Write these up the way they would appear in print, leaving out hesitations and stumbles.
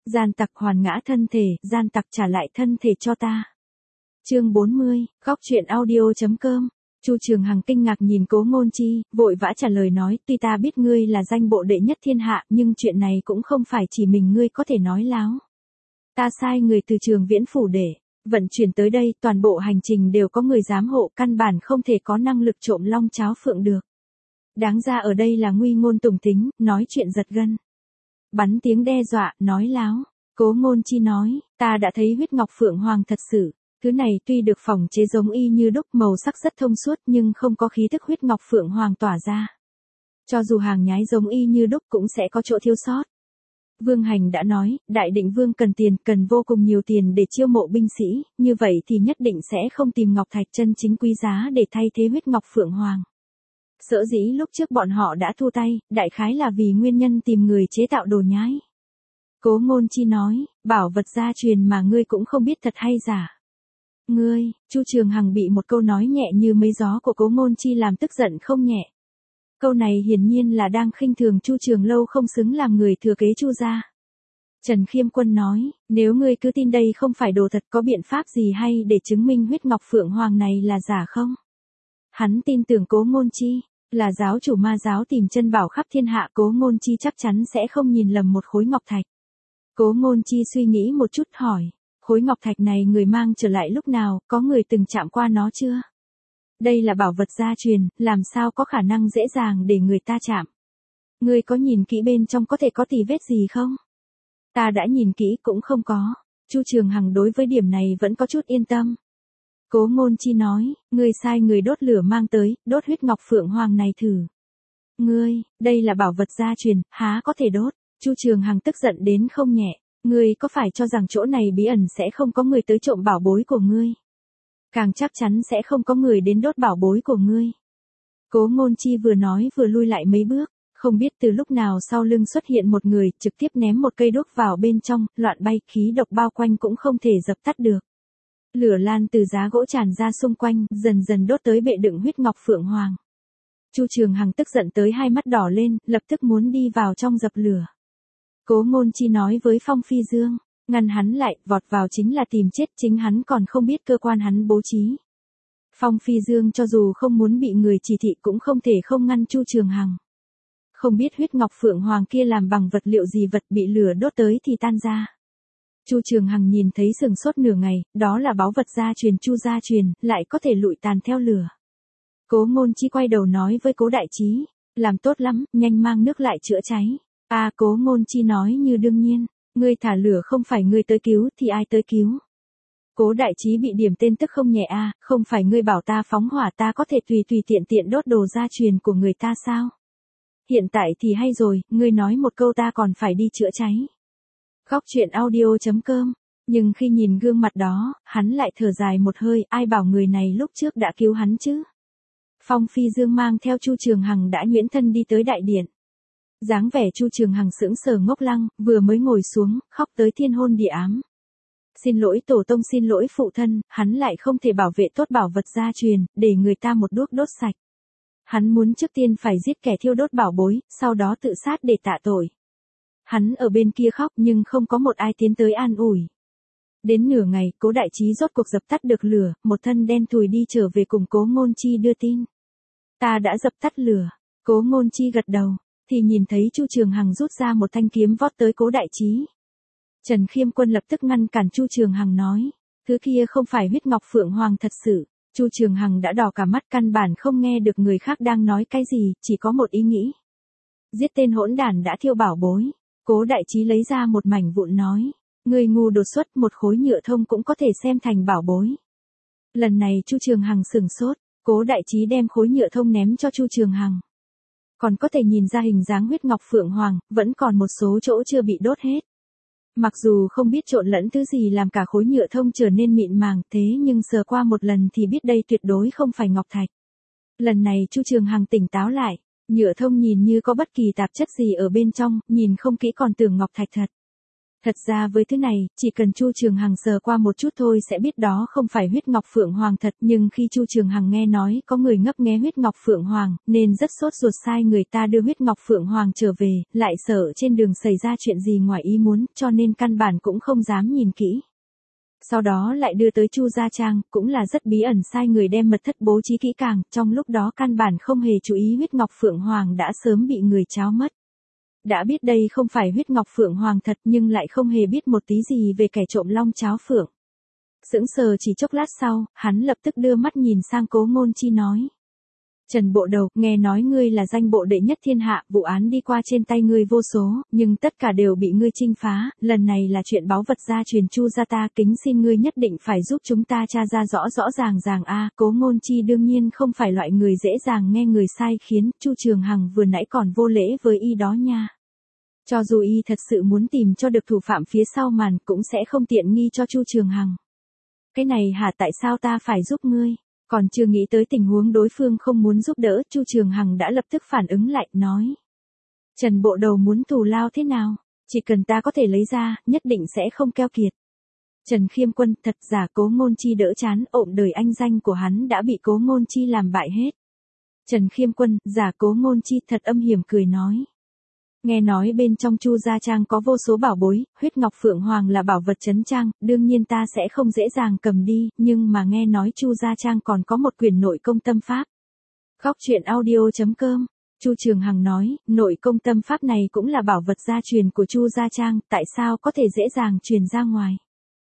Gian tặc hoàn ngã thân thể, gian tặc trả lại thân thể cho ta. Chương 40, góc truyện audio.com. Chu Trường Hằng kinh ngạc nhìn Cố Ngôn Chi, vội vã trả lời nói, tuy ta biết ngươi là danh bộ đệ nhất thiên hạ, nhưng chuyện này cũng không phải chỉ mình ngươi có thể nói láo. Ta sai người từ Trường Viễn phủ để vận chuyển tới đây, toàn bộ hành trình đều có người giám hộ, căn bản không thể có năng lực trộm long cháo phượng được. Đáng ra ở đây là nguy ngôn tùng tính, nói chuyện giật gân. Bắn tiếng đe dọa, nói láo. Cố Ngôn Chi nói, ta đã thấy huyết ngọc phượng hoàng thật sự. Thứ này tuy được phỏng chế giống y như đúc, màu sắc rất thông suốt nhưng không có khí thức huyết ngọc phượng hoàng tỏa ra. Cho dù hàng nhái giống y như đúc cũng sẽ có chỗ thiếu sót. Vương Hành đã nói, Đại Định Vương cần tiền, cần vô cùng nhiều tiền để chiêu mộ binh sĩ, như vậy thì nhất định sẽ không tìm ngọc thạch chân chính quý giá để thay thế huyết ngọc phượng hoàng. Sở dĩ lúc trước bọn họ đã thu tay, đại khái là vì nguyên nhân tìm người chế tạo đồ nhái. Cố Ngôn Chi nói, bảo vật gia truyền mà ngươi cũng không biết thật hay giả. Ngươi, Chu Trường Hằng bị một câu nói nhẹ như mây gió của Cố Ngôn Chi làm tức giận không nhẹ. Câu này hiển nhiên là đang khinh thường Chu Trường Lâu không xứng làm người thừa kế Chu gia. Trần Khiêm Quân nói, nếu ngươi cứ tin đây không phải đồ thật, có biện pháp gì hay để chứng minh huyết ngọc phượng hoàng này là giả không? Hắn tin tưởng Cố Ngôn Chi, là giáo chủ ma giáo tìm chân bảo khắp thiên hạ, Cố Ngôn Chi chắc chắn sẽ không nhìn lầm một khối ngọc thạch. Cố Ngôn Chi suy nghĩ một chút hỏi, khối ngọc thạch này người mang trở lại lúc nào, có người từng chạm qua nó chưa? Đây là bảo vật gia truyền, làm sao có khả năng dễ dàng để người ta chạm? Ngươi có nhìn kỹ bên trong có thể có tì vết gì không? Ta đã nhìn kỹ cũng không có. Chu Trường Hằng đối với điểm này vẫn có chút yên tâm. Cố Ngôn Chi nói, ngươi sai người đốt lửa mang tới, đốt huyết ngọc phượng hoàng này thử. Ngươi, đây là bảo vật gia truyền, há có thể đốt? Chu Trường Hằng tức giận đến không nhẹ. Ngươi có phải cho rằng chỗ này bí ẩn sẽ không có người tới trộm bảo bối của ngươi? Càng chắc chắn sẽ không có người đến đốt bảo bối của ngươi. Cố Ngôn Chi vừa nói vừa lui lại mấy bước, không biết từ lúc nào sau lưng xuất hiện một người, trực tiếp ném một cây đuốc vào bên trong, loạn bay, khí độc bao quanh cũng không thể dập tắt được. Lửa lan từ giá gỗ tràn ra xung quanh, dần dần đốt tới bệ đựng huyết ngọc phượng hoàng. Chu Trường Hằng tức giận tới hai mắt đỏ lên, lập tức muốn đi vào trong dập lửa. Cố Ngôn Chi nói với Phong Phi Dương, ngăn hắn lại, vọt vào chính là tìm chết, chính hắn còn không biết cơ quan hắn bố trí. Phong Phi Dương cho dù không muốn bị người chỉ thị cũng không thể không ngăn Chu Trường Hằng. Không biết huyết ngọc phượng hoàng kia làm bằng vật liệu gì, vật bị lửa đốt tới thì tan ra. Chu Trường Hằng nhìn thấy sừng sốt nửa ngày, đó là báu vật gia truyền Chu gia truyền, lại có thể lụi tàn theo lửa. Cố Ngôn Chi quay đầu nói với Cố Đại Trí, làm tốt lắm, nhanh mang nước lại chữa cháy. Cố Ngôn Chi nói như đương nhiên, ngươi thả lửa không phải ngươi tới cứu thì ai tới cứu? Cố Đại Trí bị điểm tên tức không nhẹ, không phải ngươi bảo ta phóng hỏa ta có thể tùy tiện tiện đốt đồ gia truyền của người ta sao? Hiện tại thì hay rồi, ngươi nói một câu ta còn phải đi chữa cháy. Góc truyện audio.com. Nhưng khi nhìn gương mặt đó, hắn lại thở dài một hơi, ai bảo người này lúc trước đã cứu hắn chứ? Phong Phi Dương mang theo Chu Trường Hằng đã nhuyễn thân đi tới đại điện. Dáng vẻ Chu Trường Hằng sững sờ ngốc lăng, vừa mới ngồi xuống, khóc tới thiên hôn địa ám. Xin lỗi tổ tông, xin lỗi phụ thân, hắn lại không thể bảo vệ tốt bảo vật gia truyền, để người ta một đuốc đốt sạch. Hắn muốn trước tiên phải giết kẻ thiêu đốt bảo bối, sau đó tự sát để tạ tội. Hắn ở bên kia khóc nhưng không có một ai tiến tới an ủi. Đến nửa ngày, Cố Đại Trí rốt cuộc dập tắt được lửa, một thân đen thùi đi trở về cùng Cố Ngôn Chi đưa tin. Ta đã dập tắt lửa. Cố Ngôn Chi gật đầu, thì nhìn thấy Chu Trường Hằng rút ra một thanh kiếm vót tới Cố Đại Trí. Trần Khiêm Quân lập tức ngăn cản Chu Trường Hằng nói, thứ kia không phải huyết ngọc phượng hoàng thật sự. Chu Trường Hằng đã đỏ cả mắt, căn bản không nghe được người khác đang nói cái gì, chỉ có một ý nghĩ. Giết tên hỗn đản đã thiêu bảo bối. Cố Đại Trí lấy ra một mảnh vụn nói, người ngu đột xuất, một khối nhựa thông cũng có thể xem thành bảo bối. Lần này Chu Trường Hằng sửng sốt, Cố Đại Trí đem khối nhựa thông ném cho Chu Trường Hằng. Còn có thể nhìn ra hình dáng huyết ngọc phượng hoàng, vẫn còn một số chỗ chưa bị đốt hết. Mặc dù không biết trộn lẫn thứ gì làm cả khối nhựa thông trở nên mịn màng, thế nhưng sờ qua một lần thì biết đây tuyệt đối không phải ngọc thạch. Lần này Chu Trường Hằng tỉnh táo lại, nhựa thông nhìn như có bất kỳ tạp chất gì ở bên trong, nhìn không kỹ còn tưởng ngọc thạch thật. Thật ra với thứ này, chỉ cần Chu Trường Hằng sờ qua một chút thôi sẽ biết đó không phải huyết ngọc phượng hoàng thật, nhưng khi Chu Trường Hằng nghe nói có người ngấp nghé huyết ngọc phượng hoàng, nên rất sốt ruột sai người ta đưa huyết ngọc phượng hoàng trở về, lại sợ trên đường xảy ra chuyện gì ngoài ý muốn, cho nên căn bản cũng không dám nhìn kỹ. Sau đó lại đưa tới Chu Gia Trang, cũng là rất bí ẩn sai người đem mật thất bố trí kỹ càng, trong lúc đó căn bản không hề chú ý huyết ngọc phượng hoàng đã sớm bị người tráo mất. Đã biết đây không phải huyết ngọc phượng hoàng thật nhưng lại không hề biết một tí gì về kẻ trộm long cháo phượng. Sững sờ chỉ chốc lát sau, hắn lập tức đưa mắt nhìn sang Cố Ngôn Chi nói. Trần bộ đầu, nghe nói ngươi là danh bộ đệ nhất thiên hạ, vụ án đi qua trên tay ngươi vô số, nhưng tất cả đều bị ngươi chinh phá, lần này là chuyện báu vật gia truyền Chu gia ta, kính xin ngươi nhất định phải giúp chúng ta tra ra rõ rõ ràng ràng a. Cố Ngôn Chi đương nhiên không phải loại người dễ dàng nghe người sai khiến, Chu Trường Hằng vừa nãy còn vô lễ với y đó nha. Cho dù y thật sự muốn tìm cho được thủ phạm phía sau màn cũng sẽ không tiện nghi cho Chu Trường Hằng. Cái này hả, tại sao ta phải giúp ngươi? Còn chưa nghĩ tới tình huống đối phương không muốn giúp đỡ, Chu Trường Hằng đã lập tức phản ứng lại, nói. Trần bộ đầu muốn thù lao thế nào? Chỉ cần ta có thể lấy ra, nhất định sẽ không keo kiệt. Trần Khiêm Quân, thật giả Cố Ngôn Chi đỡ chán, ộm đời anh danh của hắn đã bị Cố Ngôn Chi làm bại hết. Trần Khiêm Quân, giả Cố Ngôn Chi thật âm hiểm cười nói. Nghe nói bên trong Chu Gia Trang có vô số bảo bối, huyết ngọc phượng hoàng là bảo vật trấn trang, đương nhiên ta sẽ không dễ dàng cầm đi, nhưng mà nghe nói Chu Gia Trang còn có một quyển nội công tâm pháp. Góc truyện audio.com, Chu Trường Hằng nói, nội công tâm pháp này cũng là bảo vật gia truyền của Chu Gia Trang, tại sao có thể dễ dàng truyền ra ngoài?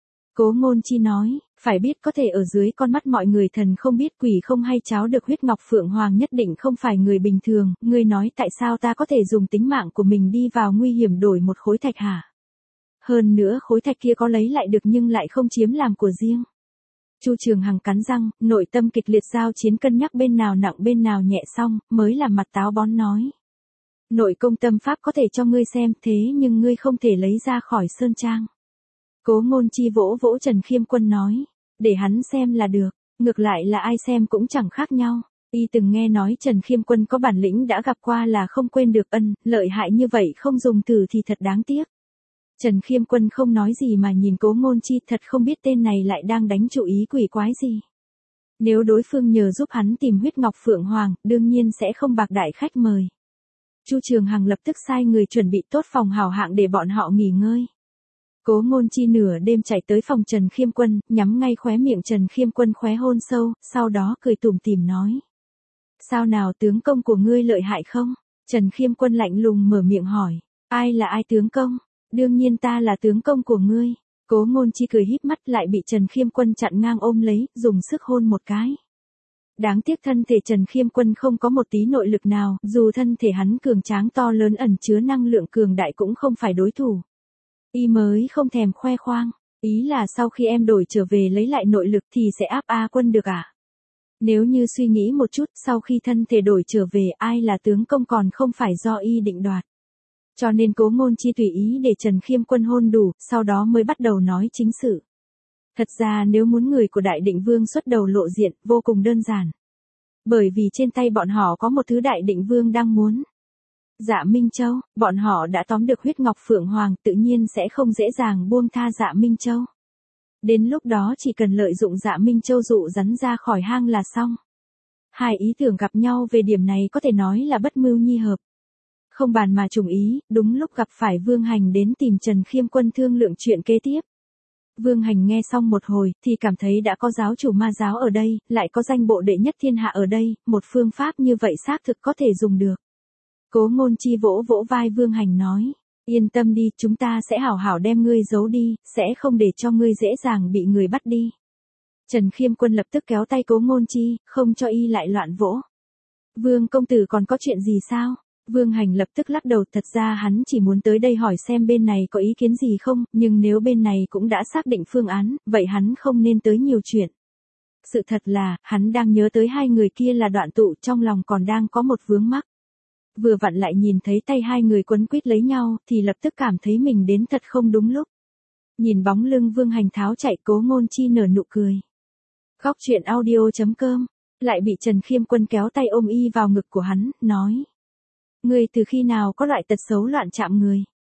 Cố Ngôn Chi nói, phải biết có thể ở dưới con mắt mọi người thần không biết quỷ không hay cháo được huyết ngọc phượng hoàng nhất định không phải người bình thường, ngươi nói tại sao ta có thể dùng tính mạng của mình đi vào nguy hiểm đổi một khối thạch hả? Hơn nữa khối thạch kia có lấy lại được nhưng lại không chiếm làm của riêng. Chu Trường Hằng cắn răng, nội tâm kịch liệt giao chiến cân nhắc bên nào nặng bên nào nhẹ xong, mới làm mặt táo bón nói. Nội công tâm pháp có thể cho ngươi xem thế nhưng ngươi không thể lấy ra khỏi sơn trang. Cố Ngôn Chi vỗ vỗ Trần Khiêm Quân nói, để hắn xem là được, ngược lại là ai xem cũng chẳng khác nhau. Y từng nghe nói Trần Khiêm Quân có bản lĩnh đã gặp qua là không quên được ân, lợi hại như vậy không dùng thử thì thật đáng tiếc. Trần Khiêm Quân không nói gì mà nhìn Cố Ngôn Chi, thật không biết tên này lại đang đánh chủ ý quỷ quái gì. Nếu đối phương nhờ giúp hắn tìm huyết ngọc phượng hoàng, đương nhiên sẽ không bạc đãi khách mời. Chu Trường Hằng lập tức sai người chuẩn bị tốt phòng hào hạng để bọn họ nghỉ ngơi. Cố Ngôn Chi nửa đêm chạy tới phòng Trần Khiêm Quân, nhắm ngay khóe miệng Trần Khiêm Quân khóe hôn sâu, sau đó cười tủm tỉm nói. Sao nào, tướng công của ngươi lợi hại không? Trần Khiêm Quân lạnh lùng mở miệng hỏi. Ai là ai tướng công? Đương nhiên ta là tướng công của ngươi. Cố Ngôn Chi cười híp mắt lại bị Trần Khiêm Quân chặn ngang ôm lấy, dùng sức hôn một cái. Đáng tiếc thân thể Trần Khiêm Quân không có một tí nội lực nào, dù thân thể hắn cường tráng to lớn ẩn chứa năng lượng cường đại cũng không phải đối thủ. Y mới không thèm khoe khoang, ý là sau khi em đổi trở về lấy lại nội lực thì sẽ áp A Quân được à? Nếu như suy nghĩ một chút, sau khi thân thể đổi trở về ai là tướng công còn không phải do y định đoạt. Cho nên Cố Ngôn Chi tùy ý để Trần Khiêm Quân hôn đủ, sau đó mới bắt đầu nói chính sự. Thật ra nếu muốn người của Đại Định Vương xuất đầu lộ diện, vô cùng đơn giản. Bởi vì trên tay bọn họ có một thứ Đại Định Vương đang muốn. Dạ Minh Châu, bọn họ đã tóm được huyết ngọc phượng hoàng, tự nhiên sẽ không dễ dàng buông tha Dạ Minh Châu. Đến lúc đó chỉ cần lợi dụng Dạ Minh Châu dụ rắn ra khỏi hang là xong. Hai ý tưởng gặp nhau về điểm này có thể nói là bất mưu nhi hợp. Không bàn mà trùng ý, đúng lúc gặp phải Vương Hành đến tìm Trần Khiêm Quân thương lượng chuyện kế tiếp. Vương Hành nghe xong một hồi thì cảm thấy đã có giáo chủ ma giáo ở đây, lại có danh bộ đệ nhất thiên hạ ở đây, một phương pháp như vậy xác thực có thể dùng được. Cố Ngôn Chi vỗ vỗ vai Vương Hành nói, yên tâm đi, chúng ta sẽ hảo hảo đem ngươi giấu đi, sẽ không để cho ngươi dễ dàng bị người bắt đi. Trần Khiêm Quân lập tức kéo tay Cố Ngôn Chi, không cho y lại loạn vỗ. Vương công tử còn có chuyện gì sao? Vương Hành lập tức lắc đầu, thật ra hắn chỉ muốn tới đây hỏi xem bên này có ý kiến gì không, nhưng nếu bên này cũng đã xác định phương án, vậy hắn không nên tới nhiều chuyện. Sự thật là, hắn đang nhớ tới hai người kia là Đoạn Tụ, trong lòng còn đang có một vướng mắc. Vừa vặn lại nhìn thấy tay hai người quấn quýt lấy nhau, thì lập tức cảm thấy mình đến thật không đúng lúc. Nhìn bóng lưng Vương Hành tháo chạy, Cố Ngôn Chi nở nụ cười. Góc truyện audio.com, lại bị Trần Khiêm Quân kéo tay ôm y vào ngực của hắn, nói. Ngươi từ khi nào có loại tật xấu loạn chạm người?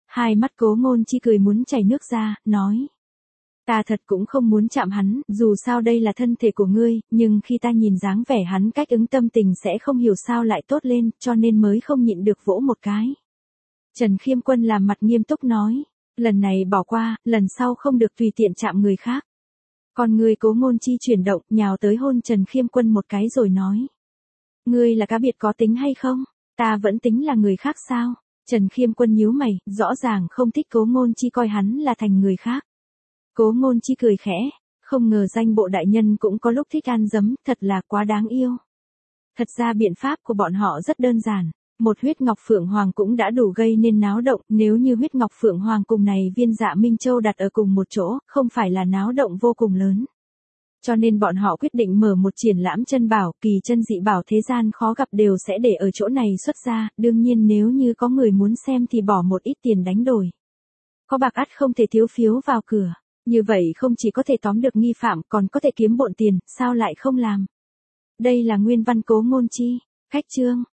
Hai mắt Cố Ngôn Chi cười muốn chảy nước ra, nói. Ta thật cũng không muốn chạm hắn, dù sao đây là thân thể của ngươi, nhưng khi ta nhìn dáng vẻ hắn cách ứng tâm tình sẽ không hiểu sao lại tốt lên, cho nên mới không nhịn được vỗ một cái. Trần Khiêm Quân làm mặt nghiêm túc nói. Lần này bỏ qua, lần sau không được tùy tiện chạm người khác. Còn người Cố Ngôn Chi chuyển động, nhào tới hôn Trần Khiêm Quân một cái rồi nói. Ngươi là cá biệt có tính hay không? Ta vẫn tính là người khác sao? Trần Khiêm Quân nhíu mày, rõ ràng không thích Cố Ngôn Chi coi hắn là thành người khác. Cố Ngôn Chi cười khẽ, không ngờ danh bộ đại nhân cũng có lúc thích ăn dấm, thật là quá đáng yêu. Thật ra biện pháp của bọn họ rất đơn giản. Một huyết ngọc phượng hoàng cũng đã đủ gây nên náo động, nếu như huyết ngọc phượng hoàng cùng này viên Dạ Minh Châu đặt ở cùng một chỗ, không phải là náo động vô cùng lớn. Cho nên bọn họ quyết định mở một triển lãm chân bảo, kỳ chân dị bảo thế gian khó gặp đều sẽ để ở chỗ này xuất ra, đương nhiên nếu như có người muốn xem thì bỏ một ít tiền đánh đổi. Có bạc ắt không thể thiếu phiếu vào cửa, như vậy không chỉ có thể tóm được nghi phạm còn có thể kiếm bộn tiền, sao lại không làm. Đây là nguyên văn Cố Ngôn Chi, khách chương.